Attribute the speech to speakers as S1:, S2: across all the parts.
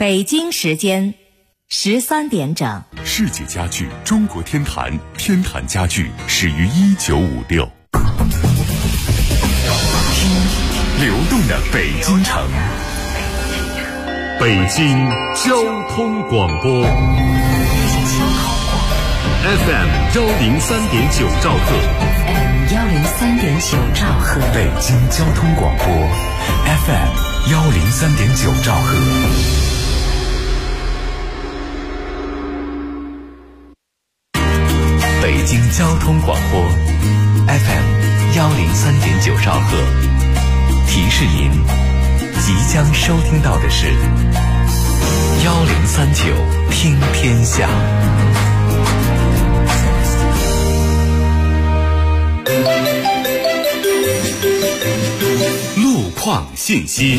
S1: 北京时间13点整。
S2: 世纪家具中国天坛，天坛家具始于1956。听流动的北京城，北京交通广播 FM 103.9兆赫
S1: 103.9兆赫，
S2: 北京交通广播 FM 103.9兆赫。北京交通广播 FM 103.9兆赫，提示您即将收听到的是1039听天下。路况信息。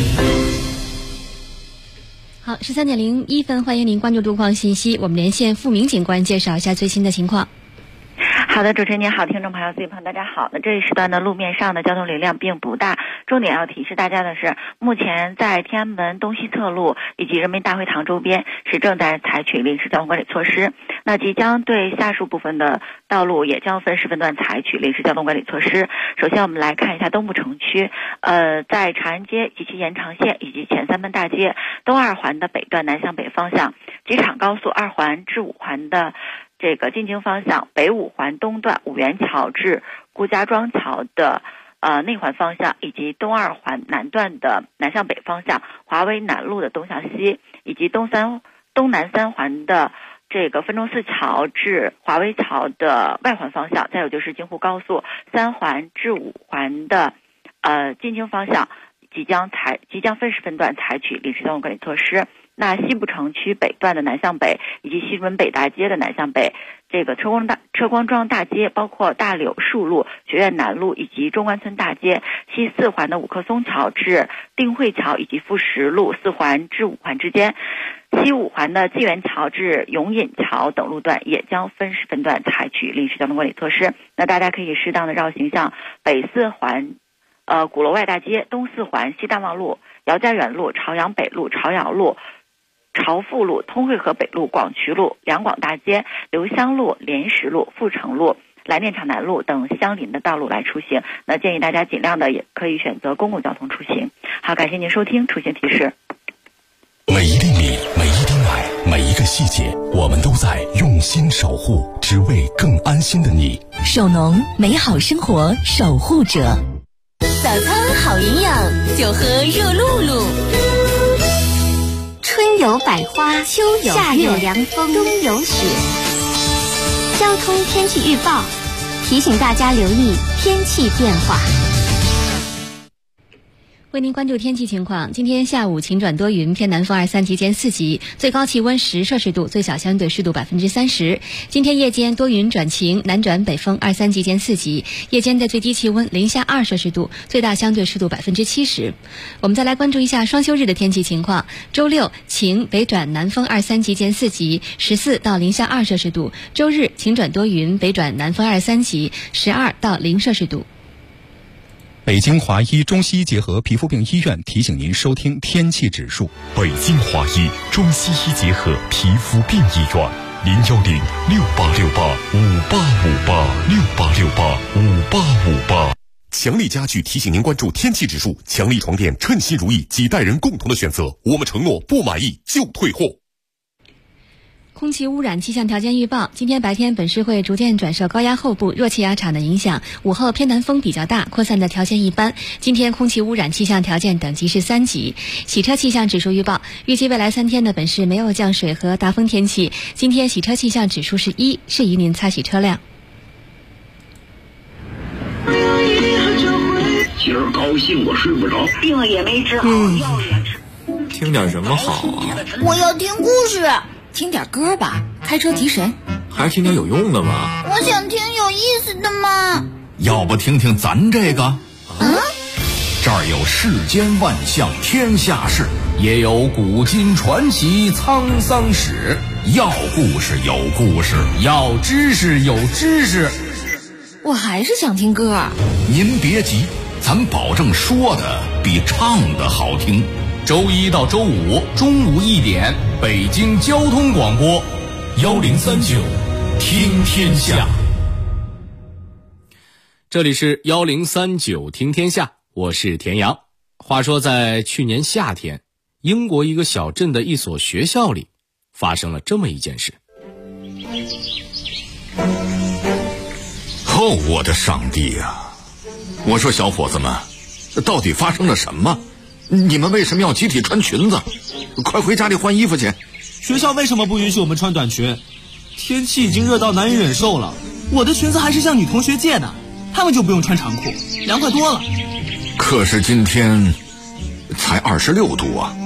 S3: 好，13:01，欢迎您关注路况信息。我们连线付明警官介绍一下最新的情况。
S4: 好的，主持人您好，听众朋友、司机朋友大家好。那这一时段的路面上的交通流量并不大，重点要提示大家的是，目前在天安门东西侧路以及人民大会堂周边是正在采取临时交通管理措施。那即将对下述部分的道路也将分时分段采取临时交通管理措施。首先我们来看一下东部城区，在长安街及其延长线以及前三门大街东二环的北段南向北方向，机场高速2环至5环的这个进京方向，北5环东段五元桥至顾家庄桥的内环方向，以及东2环南段的南向北方向，华威南路的东向西，以及东南3环的这个分钟寺桥至华威桥的外环方向，再有就是京沪高速3环至5环的进京方向，即将分时分段采取临时交通管理措施。那西部城区北段的南向北以及西门北大街的南向北，这个车光庄大街，包括大柳树路、学院南路以及中关村大街，西4环的五棵松桥至定慧桥以及富实路4环至5环之间，西5环的纪元桥至永隐桥等路段也将分时分段采取临时交通管理措施。那大家可以适当的绕行向北4环鼓楼外大街、东4环西大望路、姚家园路、朝阳北路、朝阳路、朝富路、通惠河北路、广渠路、两广大街、留香路、莲石路、富城路、蓝电厂南路等相邻的道路来出行。那建议大家尽量的也可以选择公共交通出行。好，感谢您收听出行提示。
S2: 每一厘米，每一滴奶，每一个细节，我们都在用心守护，只为更安心的你。
S1: 首农美好生活守护者，
S5: 早餐好营养，就喝热露露。春有百花，秋有夏有凉风，冬有雪。交通天气预报提醒大家留意天气变化。
S3: 为您关注天气情况，今天下午晴转多云，偏南风2、3级间4级，最高气温10摄氏度，最小相对湿度30%。今天夜间多云转晴，南转北风2、3级间4级，夜间的最低气温零下2摄氏度，最大相对湿度70%。我们再来关注一下双休日的天气情况。周六晴，北转南风2、3级间4级，14到零下2摄氏度。周日晴转多云，北转南风2、3级，12到0摄氏度。
S6: 北京华医中西医结合皮肤病医院提醒您收听天气指数。
S2: 北京华医中西医结合皮肤病医院，0106868585858，68685858。强力家具提醒您关注天气指数，强力床垫称心如意，几代人共同的选择。我们承诺不满意就退货。
S3: 空气污染气象条件预报，今天白天本市会逐渐转受高压后部弱气压场的影响，午后偏南风比较大，扩散的条件一般。今天空气污染气象条件等级是3级。洗车气象指数预报，预计未来3天的本市没有降水和大风天气。今天洗车气象指数是1，适宜您擦洗车辆。
S7: 今儿高兴我睡不着，
S8: 病也没治好，药也吃。
S9: 听点什么好啊？
S10: 我要听故事。
S11: 听点歌吧，开车提神。
S9: 还是听点有用的吧。
S10: 我想听有意思的嘛。
S12: 要不听听咱这个？这儿有世间万象天下事，也有古今传奇沧桑史。要故事有故事，要知识有知识。
S11: 我还是想听歌。
S12: 您别急，咱保证说的比唱的好听。 周一到周五中午1点，北京交通广播1039听天下。这里是1039听天下，我是田阳。话说在去年夏天，英国一个小镇的一所学校里发生了这么一件事。
S9: 哦，我的上帝啊！我说小伙子们，到底发生了什么？你们为什么要集体穿裙子？快回家里换衣服去。
S13: 学校为什么不允许我们穿短裙？天气已经热到难以忍受了，我的裙子还是向女同学借的，她们就不用穿长裤，凉快多了。
S9: 可是今天才26度啊！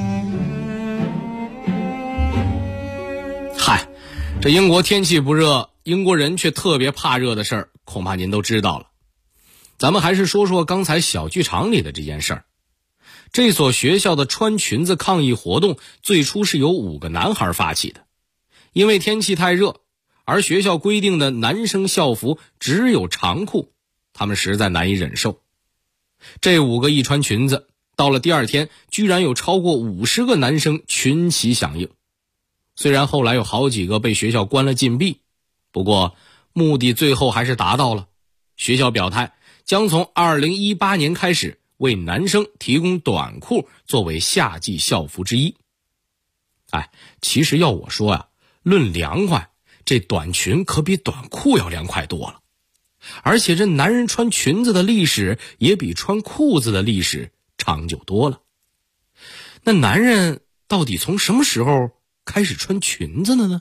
S12: 嗨，这英国天气不热，英国人却特别怕热的事儿，恐怕您都知道了。咱们还是说说刚才小剧场里的这件事儿。这所学校的穿裙子抗议活动最初是由5个男孩发起的，因为天气太热，而学校规定的男生校服只有长裤，他们实在难以忍受。这5个一穿裙子，到了第二天居然有超过50个男生群起响应。虽然后来有好几个被学校关了禁闭，不过目的最后还是达到了。学校表态将从2018年开始为男生提供短裤作为夏季校服之一。其实要我说论凉快，这短裙可比短裤要凉快多了。而且这男人穿裙子的历史也比穿裤子的历史长久多了。那男人到底从什么时候开始穿裙子的呢？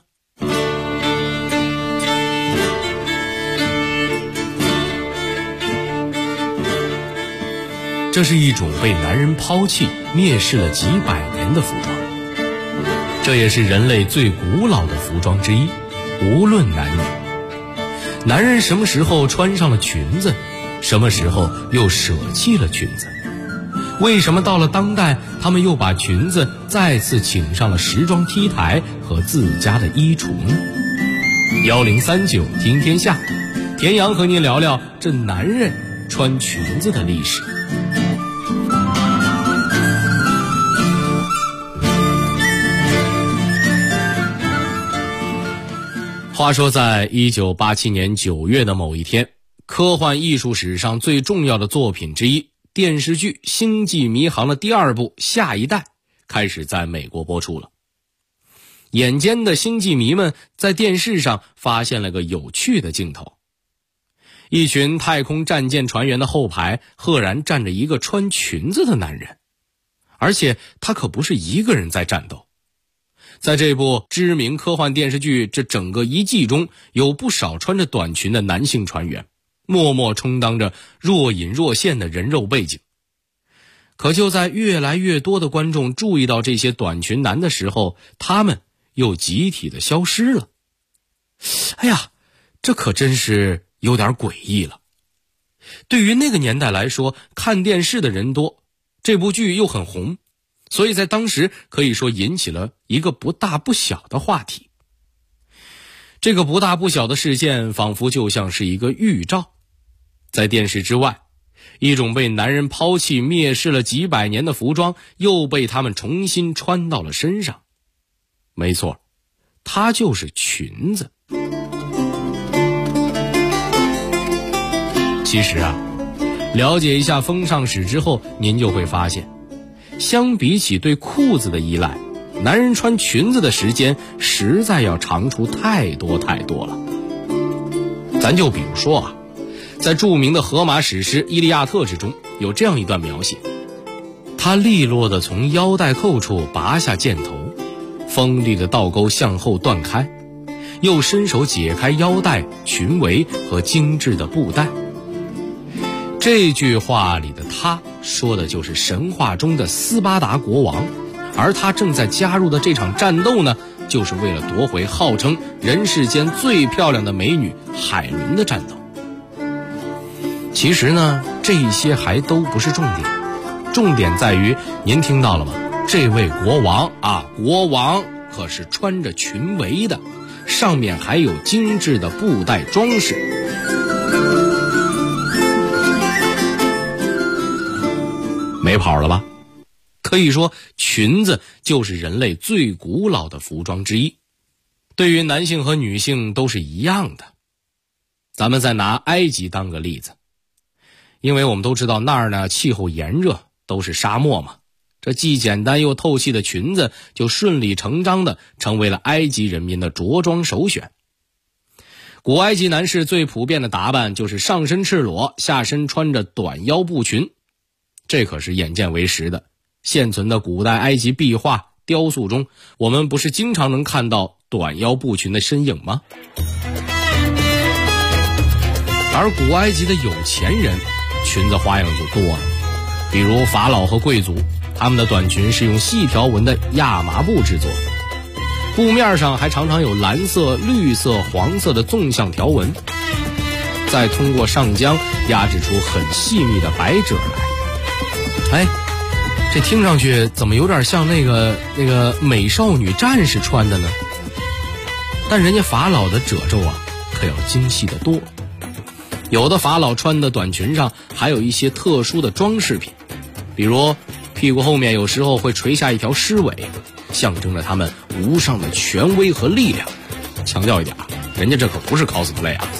S12: 这是一种被男人抛弃、蔑视了几百年的服装，这也是人类最古老的服装之一，无论男女。男人什么时候穿上了裙子，什么时候又舍弃了裙子？为什么到了当代，他们又把裙子再次请上了时装 T 台和自家的衣橱呢？1039听天下，田阳和您聊聊这男人穿裙子的历史。话说在1987年9月的某一天，科幻艺术史上最重要的作品之一，电视剧《星际迷航》的第2部《下一代》开始在美国播出了。眼尖的星际迷们在电视上发现了个有趣的镜头，一群太空战舰船员的后排赫然站着一个穿裙子的男人，而且他可不是一个人在战斗。在这部知名科幻电视剧这整个1季中，有不少穿着短裙的男性船员，默默充当着若隐若现的人肉背景。可就在越来越多的观众注意到这些短裙男的时候，他们又集体的消失了。这可真是有点诡异了。对于那个年代来说，看电视的人多，这部剧又很红，所以在当时可以说引起了一个不大不小的话题。这个不大不小的事件仿佛就像是一个预兆，在电视之外，一种被男人抛弃蔑视了几百年的服装又被他们重新穿到了身上。没错，它就是裙子。其实了解一下风尚史之后，您就会发现，相比起对裤子的依赖，男人穿裙子的时间实在要长出太多太多了。咱就比如说在著名的荷马史诗《伊利亚特》之中，有这样一段描写：他利落地从腰带扣处拔下箭头，锋利的倒钩向后断开，又伸手解开腰带、裙围和精致的布带。这句话里的他说的就是神话中的斯巴达国王，而他正在加入的这场战斗呢，就是为了夺回号称人世间最漂亮的美女海伦的战斗。其实呢，这些还都不是重点，重点在于您听到了吗？这位国王国王可是穿着裙围的，上面还有精致的布带装饰。没跑了吧？
S14: 可以说裙子就是人类最古老的服装之一，对于男性和女性都是一样的。咱们再拿埃及当个例子，因为我们都知道那儿呢气候炎热，都是沙漠嘛，这既简单又透气的裙子就顺理成章地成为了埃及人民的着装首选。古埃及男士最普遍的打扮就是上身赤裸，下身穿着短腰布裙，这可是眼见为实的。现存的古代埃及壁画、雕塑中，我们不是经常能看到短腰布裙的身影吗？而古埃及的有钱人裙子花样就多了，比如法老和贵族，他们的短裙是用细条纹的亚麻布制作，布面上还常常有蓝色、绿色、黄色的纵向条纹，再通过上浆压制出很细密的百褶来。这听上去怎么有点像那个美少女战士穿的呢？但人家法老的褶皱啊，可要精细得多。有的法老穿的短裙上还有一些特殊的装饰品，比如屁股后面有时候会垂下一条狮尾，象征着他们无上的权威和力量。强调一点，人家这可不是 cosplay 啊。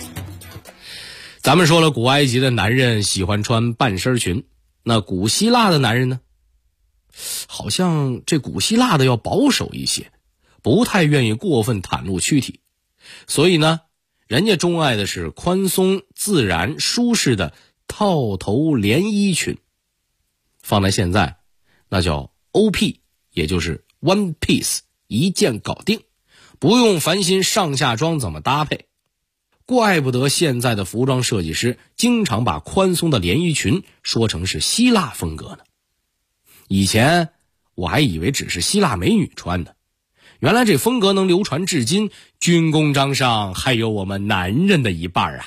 S14: 咱们说了，古埃及的男人喜欢穿半身裙，那古希腊的男人呢？好像这古希腊的要保守一些，不太愿意过分袒露躯体，所以呢，人家钟爱的是宽松、自然、舒适的套头连衣裙。放在现在，那叫 OP， 也就是 One Piece， 一件搞定，不用烦心上下装怎么搭配。怪不得现在的服装设计师经常把宽松的连衣裙说成是希腊风格呢。以前我还以为只是希腊美女穿的，原来这风格能流传至今，军功章上还有我们男人的一半啊。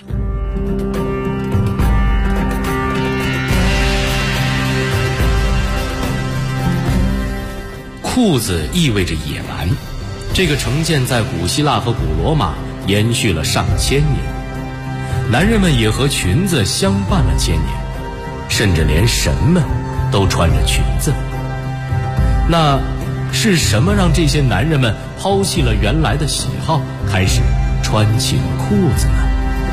S14: 裤子意味着野蛮，这个成见在古希腊和古罗马延续了上千年，男人们也和裙子相伴了千年，甚至连神们都穿着裙子。那是什么让这些男人们抛弃了原来的喜好，开始穿起了裤子呢？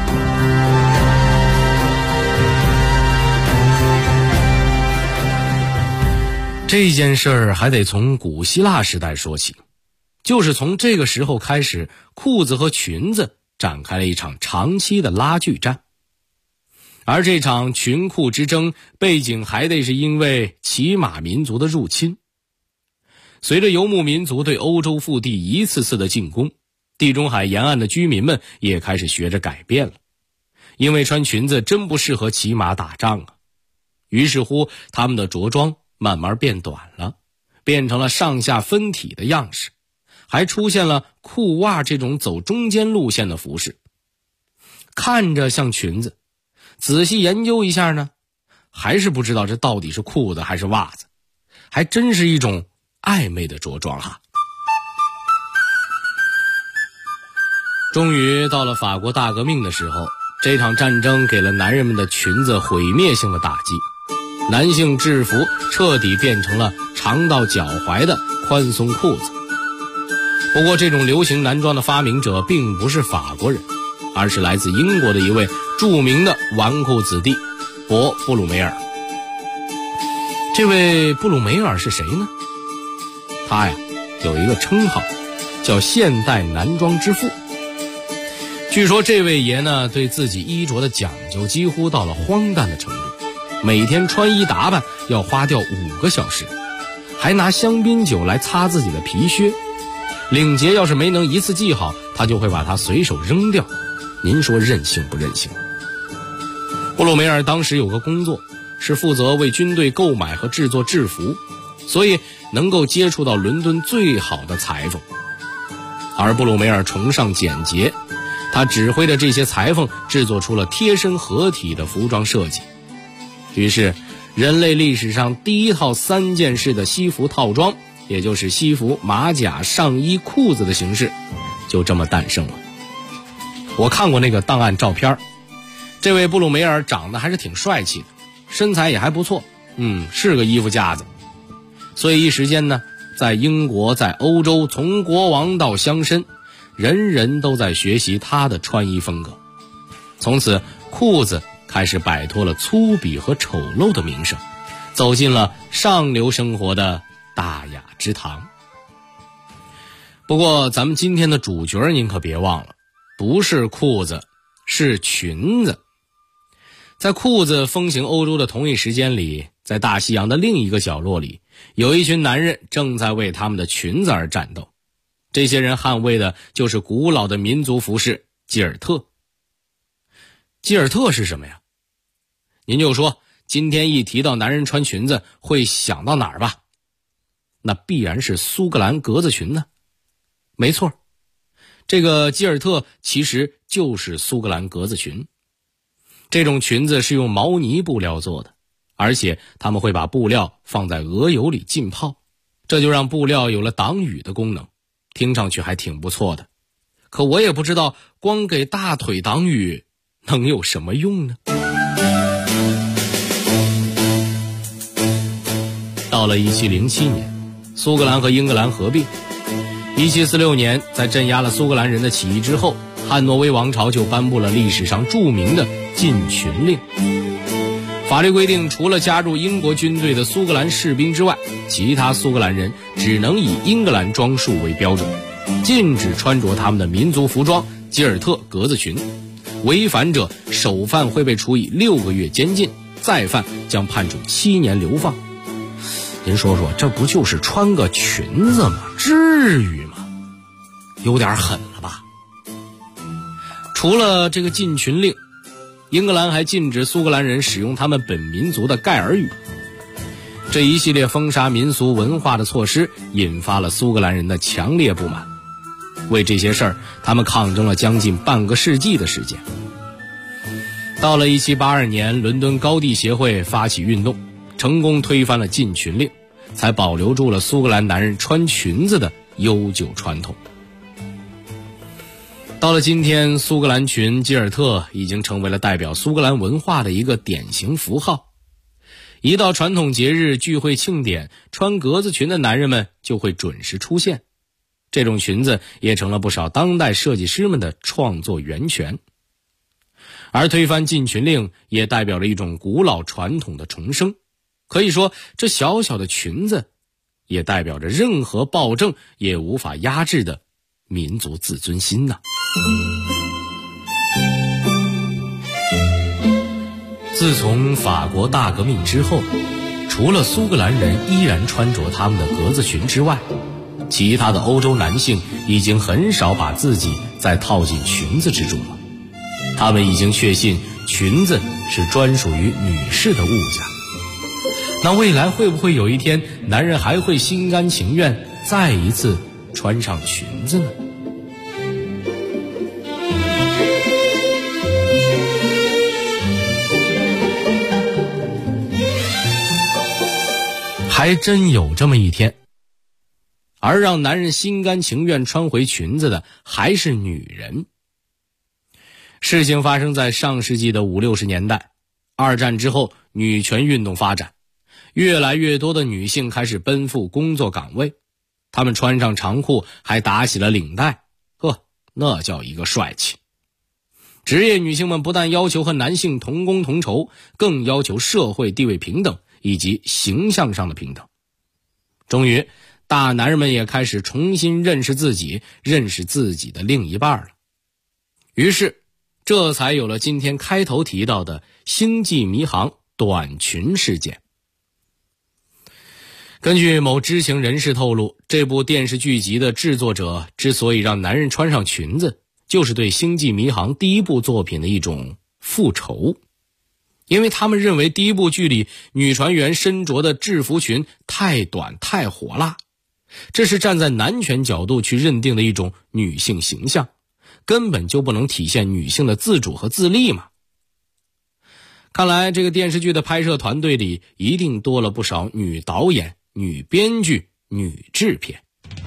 S14: 这件事儿还得从古希腊时代说起，就是从这个时候开始，裤子和裙子展开了一场长期的拉锯战。而这场裙裤之争背景还得是因为骑马民族的入侵。随着游牧民族对欧洲腹地一次次的进攻，地中海沿岸的居民们也开始学着改变了，因为穿裙子真不适合骑马打仗啊。于是乎，他们的着装慢慢变短了，变成了上下分体的样式，还出现了裤袜这种走中间路线的服饰，看着像裙子，仔细研究一下呢，还是不知道这到底是裤子还是袜子，还真是一种暧昧的着装哈。终于到了法国大革命的时候，这场战争给了男人们的裙子毁灭性的打击，男性制服彻底变成了长到脚踝的宽松裤子。不过这种流行男装的发明者并不是法国人，而是来自英国的一位著名的纨绔子弟布鲁梅尔。这位布鲁梅尔是谁呢？他呀有一个称号叫现代男装之父。据说这位爷呢对自己衣着的讲究几乎到了荒诞的程度，每天穿衣打扮要花掉5个小时，还拿香槟酒来擦自己的皮靴，领结要是没能一次系好，他就会把它随手扔掉。您说任性不任性？布鲁梅尔当时有个工作，是负责为军队购买和制作制服，所以能够接触到伦敦最好的裁缝。而布鲁梅尔崇尚简洁，他指挥着这些裁缝制作出了贴身合体的服装设计。于是人类历史上第一套3件式的西服套装，也就是西服、马甲、上衣、裤子的形式就这么诞生了。我看过那个档案照片，这位布鲁梅尔长得还是挺帅气的，身材也还不错，是个衣服架子。 所以一时间呢，在英国，在欧洲，从国王到乡绅，人人都在学习他的穿衣风格。从此，裤子开始摆脱了粗鄙和丑陋的名声，走进了上流生活的大雅之堂。不过咱们今天的主角您可别忘了，不是裤子，是裙子。在裤子风行欧洲的同一时间里，在大西洋的另一个角落里，有一群男人正在为他们的裙子而战斗。这些人捍卫的就是古老的民族服饰吉尔特。吉尔特是什么呀？您就说今天一提到男人穿裙子会想到哪儿吧？那必然是苏格兰格子裙呢。没错，这个吉尔特其实就是苏格兰格子裙。这种裙子是用毛呢布料做的，而且他们会把布料放在鹅油里浸泡，这就让布料有了挡雨的功能，听上去还挺不错的。可我也不知道光给大腿挡雨能有什么用呢？到了1707年，苏格兰和英格兰合并。1746年，在镇压了苏格兰人的起义之后，汉诺威王朝就颁布了历史上著名的禁裙令。法律规定，除了加入英国军队的苏格兰士兵之外，其他苏格兰人只能以英格兰装束为标准，禁止穿着他们的民族服装吉尔特格子裙，违反者首犯会被处以6个月监禁，再犯将判处7年流放。您说说，这不就是穿个裙子吗？至于吗？有点狠了吧？除了这个禁裙令，英格兰还禁止苏格兰人使用他们本民族的盖尔语。这一系列封杀民俗文化的措施引发了苏格兰人的强烈不满，为这些事儿他们抗争了将近半个世纪的时间。到了1782年，伦敦高地协会发起运动，成功推翻了禁裙令，才保留住了苏格兰男人穿裙子的悠久传统。到了今天，苏格兰裙吉尔特已经成为了代表苏格兰文化的一个典型符号。一到传统节日、聚会、庆典，穿格子裙的男人们就会准时出现。这种裙子也成了不少当代设计师们的创作源泉。而推翻禁裙令也代表了一种古老传统的重生。可以说，这小小的裙子也代表着任何暴政也无法压制的民族自尊心呐。自从法国大革命之后，除了苏格兰人依然穿着他们的格子裙之外，其他的欧洲男性已经很少把自己再套进裙子之中了。他们已经确信裙子是专属于女士的物件。那未来会不会有一天，男人还会心甘情愿再一次穿上裙子呢？还真有这么一天。而让男人心甘情愿穿回裙子的还是女人。事情发生在上世纪的50、60年代，二战之后，女权运动发展，越来越多的女性开始奔赴工作岗位，她们穿上长裤还打起了领带，那叫一个帅气。职业女性们不但要求和男性同工同酬，更要求社会地位平等以及形象上的平等。终于，大男人们也开始重新认识自己，认识自己的另一半了。于是，这才有了今天开头提到的星际迷航短裙事件。根据某知情人士透露，这部电视剧集的制作者之所以让男人穿上裙子，就是对星际迷航第一部作品的一种复仇。因为他们认为第一部剧里女船员身着的制服裙太短太火辣，这是站在男权角度去认定的一种女性形象，根本就不能体现女性的自主和自立嘛。看来这个电视剧的拍摄团队里一定多了不少女导演、女编剧、女制片。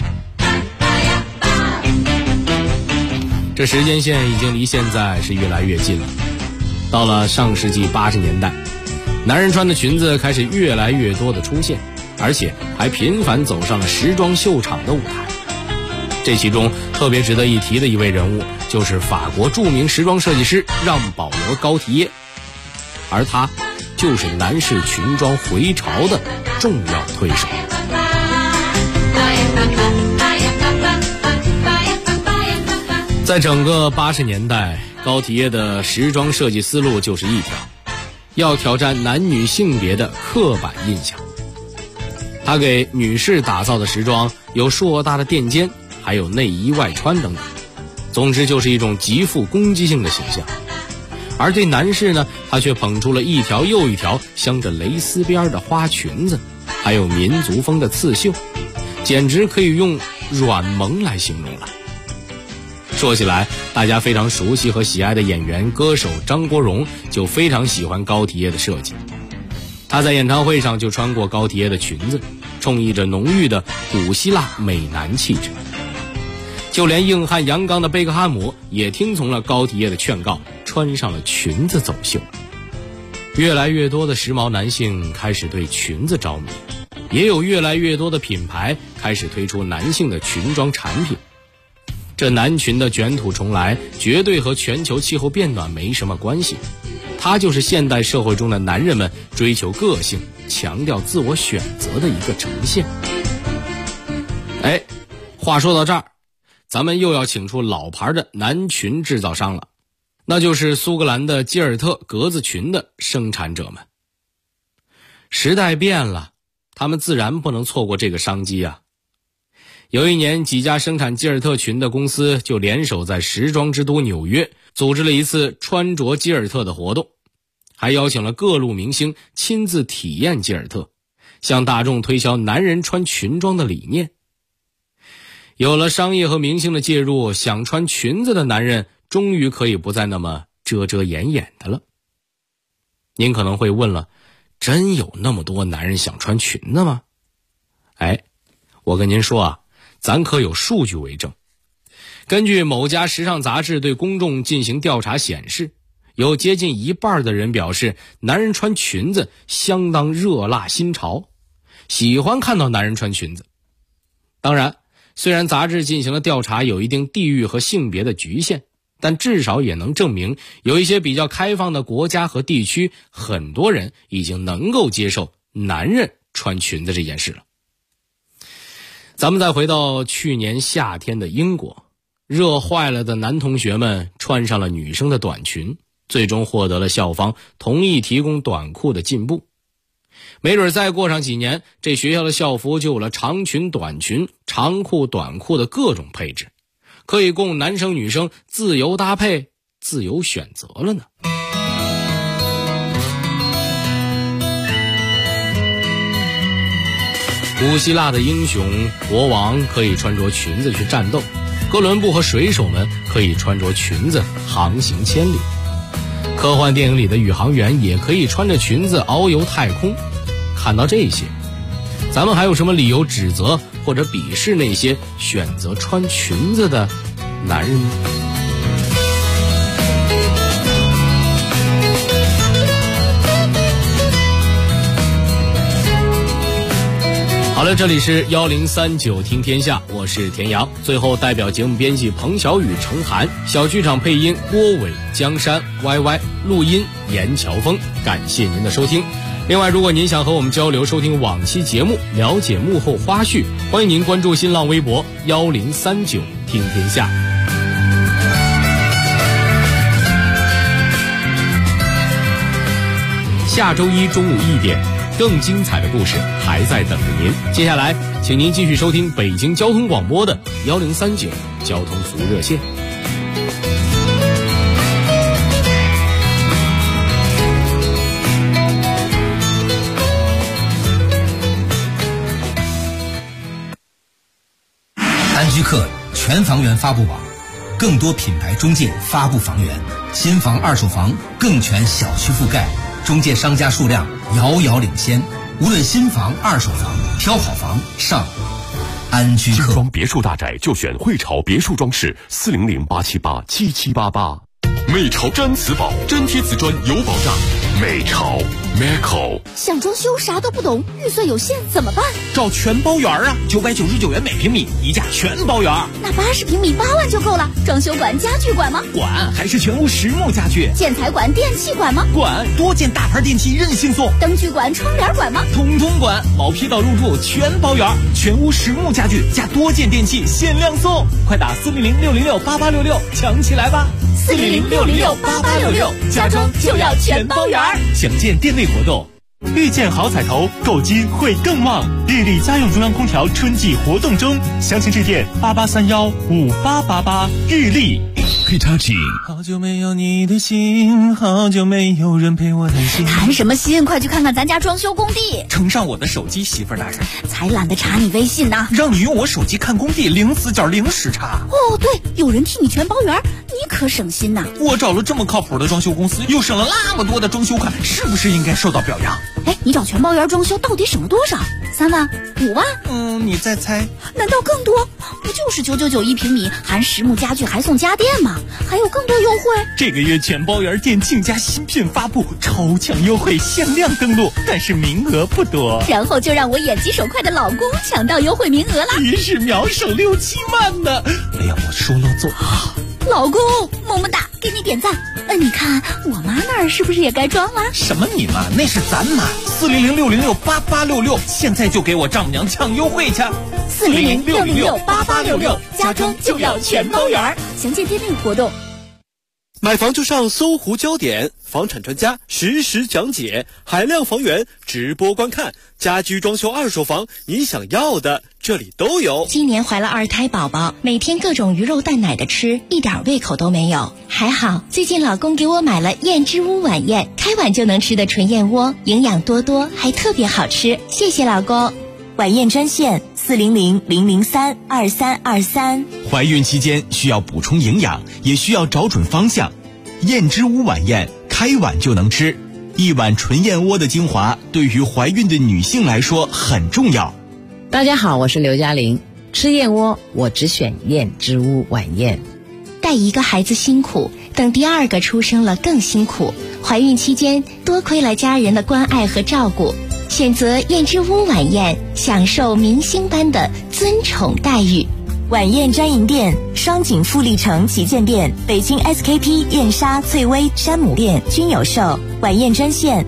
S14: 这时间线已经离现在是越来越近了。到了上世纪80年代，男人穿的裙子开始越来越多的出现， 而且还频繁走上了时装秀场的舞台。这其中特别值得一提的一位人物，就是法国著名时装设计师让·保罗·高缇耶，而他就是男士裙装回潮的重要推手。在整个80年代，高缇耶的时装设计思路就是一条，要挑战男女性别的刻板印象。他给女士打造的时装有硕大的垫肩，还有内衣外穿等等，总之就是一种极富攻击性的形象。而对男士呢，他却捧出了一条又一条镶着蕾丝边的花裙子，还有民族风的刺绣，简直可以用软萌来形容了。说起来，大家非常熟悉和喜爱的演员歌手张国荣就非常喜欢高缇耶的设计，他在演唱会上就穿过高缇耶的裙子，充溢着浓郁的古希腊美男气质。就连硬汉阳刚的贝克汉姆也听从了高缇耶的劝告，穿上了裙子走秀。越来越多的时髦男性开始对裙子着迷，也有越来越多的品牌开始推出男性的裙装产品。这男裙的卷土重来绝对和全球气候变暖没什么关系，它就是现代社会中的男人们追求个性、强调自我选择的一个呈现。话说到这儿，咱们又要请出老牌的男裙制造商了，那就是苏格兰的基尔特格子裙的生产者们。时代变了，他们自然不能错过这个商机啊。有一年，几家生产基尔特裙的公司就联手在时装之都纽约组织了一次穿着基尔特的活动，还邀请了各路明星亲自体验基尔特，向大众推销男人穿裙装的理念。有了商业和明星的介入，想穿裙子的男人终于可以不再那么遮遮掩掩的了。您可能会问了，真有那么多男人想穿裙子吗？我跟您说啊，咱可有数据为证。根据某家时尚杂志对公众进行调查显示，有接近一半的人表示男人穿裙子相当热辣新潮，喜欢看到男人穿裙子。当然，虽然杂志进行了调查有一定地域和性别的局限，但至少也能证明有一些比较开放的国家和地区，很多人已经能够接受男人穿裙子这件事了。咱们再回到去年夏天的英国，热坏了的男同学们穿上了女生的短裙，最终获得了校方同意提供短裤的进步。没准再过上几年，这学校的校服就有了长裙、短裙、长裤、短裤的各种配置，可以供男生女生自由搭配、自由选择了呢。古希腊的英雄国王可以穿着裙子去战斗，哥伦布和水手们可以穿着裙子航行千里，科幻电影里的宇航员也可以穿着裙子遨游太空。看到这些，咱们还有什么理由指责或者鄙视那些选择穿裙子的男人呢？好了，这里是1039听天下，我是田阳。最后代表节目编辑彭小雨、程涵，小剧场配音郭伟、江山、YY， 录音严乔峰。感谢您的收听。另外，如果您想和我们交流、收听往期节目、了解幕后花絮，欢迎您关注新浪微博1039听天下。下周一中午1点，更精彩的故事还在等着您。接下来，请您继续收听北京交通广播的1039交通服务热线。
S15: 安居客全房源发布网，更多品牌中介发布房源，新房、二手房更全小区覆盖，中介商家数量遥遥领先。无论新房、二手房，挑好房上安居客。
S2: 精装别墅大宅就选汇潮别墅装饰，400-878-7788。 美潮粘瓷宝，粘贴瓷砖有保障。美潮 Meco。
S10: 想装修啥都不懂，预算有限怎么办？
S16: 找全包园啊，999元每平米，一价全包园。
S10: 那80平米8万就够了。装修管、家具管吗？
S16: 管，还是全屋实木家具。
S10: 建材管、电器管吗？
S16: 管，多件大牌电器任性送。
S10: 灯具管、窗帘管吗？
S16: 统统管，毛坯到入住全包园，全屋实木家具加多件电器限量送。快打400-606-8866抢起来吧
S10: ！400-606-8866，家装就要全包园。
S17: 详见店内活动。遇见好彩头，购金会更旺。日立家用中央空调春季活动中，详情致电88315888。日立。
S13: 好久没有你的心，好久没有人陪我谈心。
S10: 谈什么心？快去看看咱家装修工地。
S16: 呈上我的手机，媳妇儿大人。
S10: 才懒得查你微信呢。
S16: 让你用我手机看工地，零死角零时差。
S10: 哦，对，有人替你全包园，你可省心呐。
S16: 我找了这么靠谱的装修公司，又省了那么多的装修款，是不是应该受到表扬？
S10: 哎，你找全包园装修到底省了多少？3万、5万？
S16: 你再猜？
S10: 难道更多？不就是999一平米，含实木家具还送家电吗？还有更多优惠。
S17: 这个月全包园店庆家新品发布，超强优惠，限量登录，但是名额不多。
S10: 然后就让我眼疾手快的老公抢到优惠名额了，
S17: 一时秒省6-7万呢！
S16: 哎呀，我说了做。
S10: 老公，么么哒，给你点赞。你看我妈那儿是不是也该装了？
S16: 什么你妈？那是咱妈。400-606-8866，现在就给我丈母娘抢优惠去。
S10: 400-606-8866，家装就要全包园。详见店内活动。
S18: 买房就上搜狐焦点，房产专家实时讲解，海量房源直播观看，家居装修二手房，你想要的这里都有。
S1: 今年怀了2胎宝宝，每天各种鱼肉蛋奶的吃，一点胃口都没有。还好最近老公给我买了燕之屋晚宴，开碗就能吃的纯燕窝，营养多多，还特别好吃。谢谢老公。
S19: 晚宴专线400-003-2323。
S20: 怀孕期间需要补充营养，也需要找准方向。燕之屋晚宴，开碗就能吃，一碗纯燕窝的精华，对于怀孕的女性来说很重要。
S21: 大家好，我是刘嘉玲。吃燕窝，我只选燕之屋晚宴。
S1: 带一个孩子辛苦，等第2个出生了更辛苦。怀孕期间多亏了家人的关爱和照顾。选择燕之屋晚宴，享受明星般的尊宠待遇。
S19: 晚宴专营店：双井富力城旗舰店、北京 SKP 燕莎、翠微、山姆店均有售。晚宴专线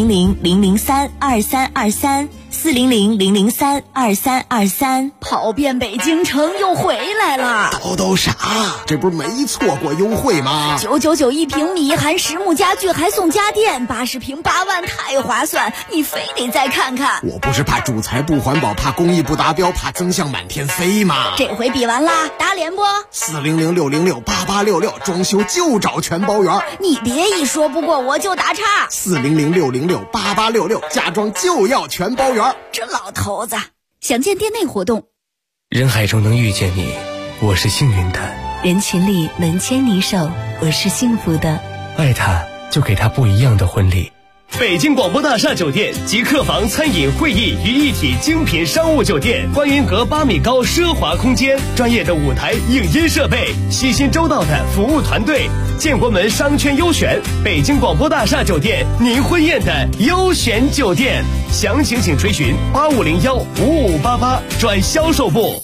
S19: 400-003-2323。400-003-2323。
S10: 跑遍北京城又回来了。
S22: 都傻，这不是没错过优惠吗
S10: ？999一平米，含实木家具还送家电，80平8万，太划算，你非得再看看。
S22: 我不是怕主材不环保，怕工艺不达标，怕增项满天飞吗？
S10: 这回比完啦，打脸不
S22: ？400-606-8866，装修就找全包园。
S10: 你别一说不过我就打岔。
S22: 400-606-8866，家装就要全包园。
S10: 这老头子，详见店内活动。
S23: 人海中能遇见你，我是幸运的；
S1: 人群里能牵你手，我是幸福的。
S23: 爱他，就给他不一样的婚礼。
S24: 北京广播大厦酒店集客房、餐饮、会议于一体精品商务酒店，观云阁8米高奢华空间，专业的舞台影音设备，细心周到的服务团队，建国门商圈优选，北京广播大厦酒店，您婚宴的优选酒店。详情请垂询8501-5588转销售部。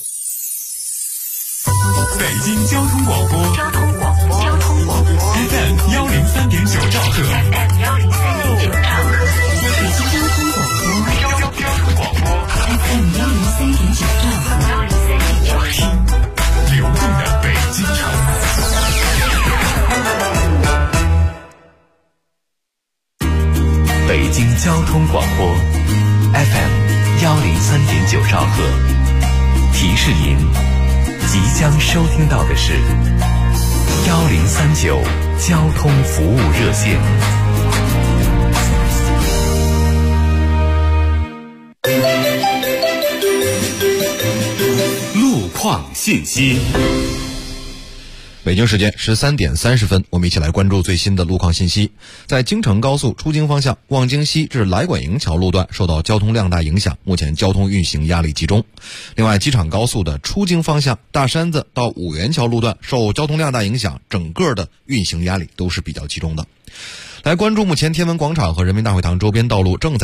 S2: 北京交通广播FM 103.9兆赫。FM 103.9兆赫，听流动的北京城。
S25: 北京交通广播 FM 103.9兆赫，提示您即将收听到的是1039交通服务热线。
S2: 路况信息。
S3: 北京时间13点30分，我们一起来关注最新的路况信息。在京承高速出京方向望京西至来管营桥路段受到交通量大影响，目前交通运行压力集中。另外，机场高速的出京方向大山子到五元桥路段受交通量大影响，整个的运行压力都是比较集中的。来关注目前天文广场和人民大会堂周边道路正在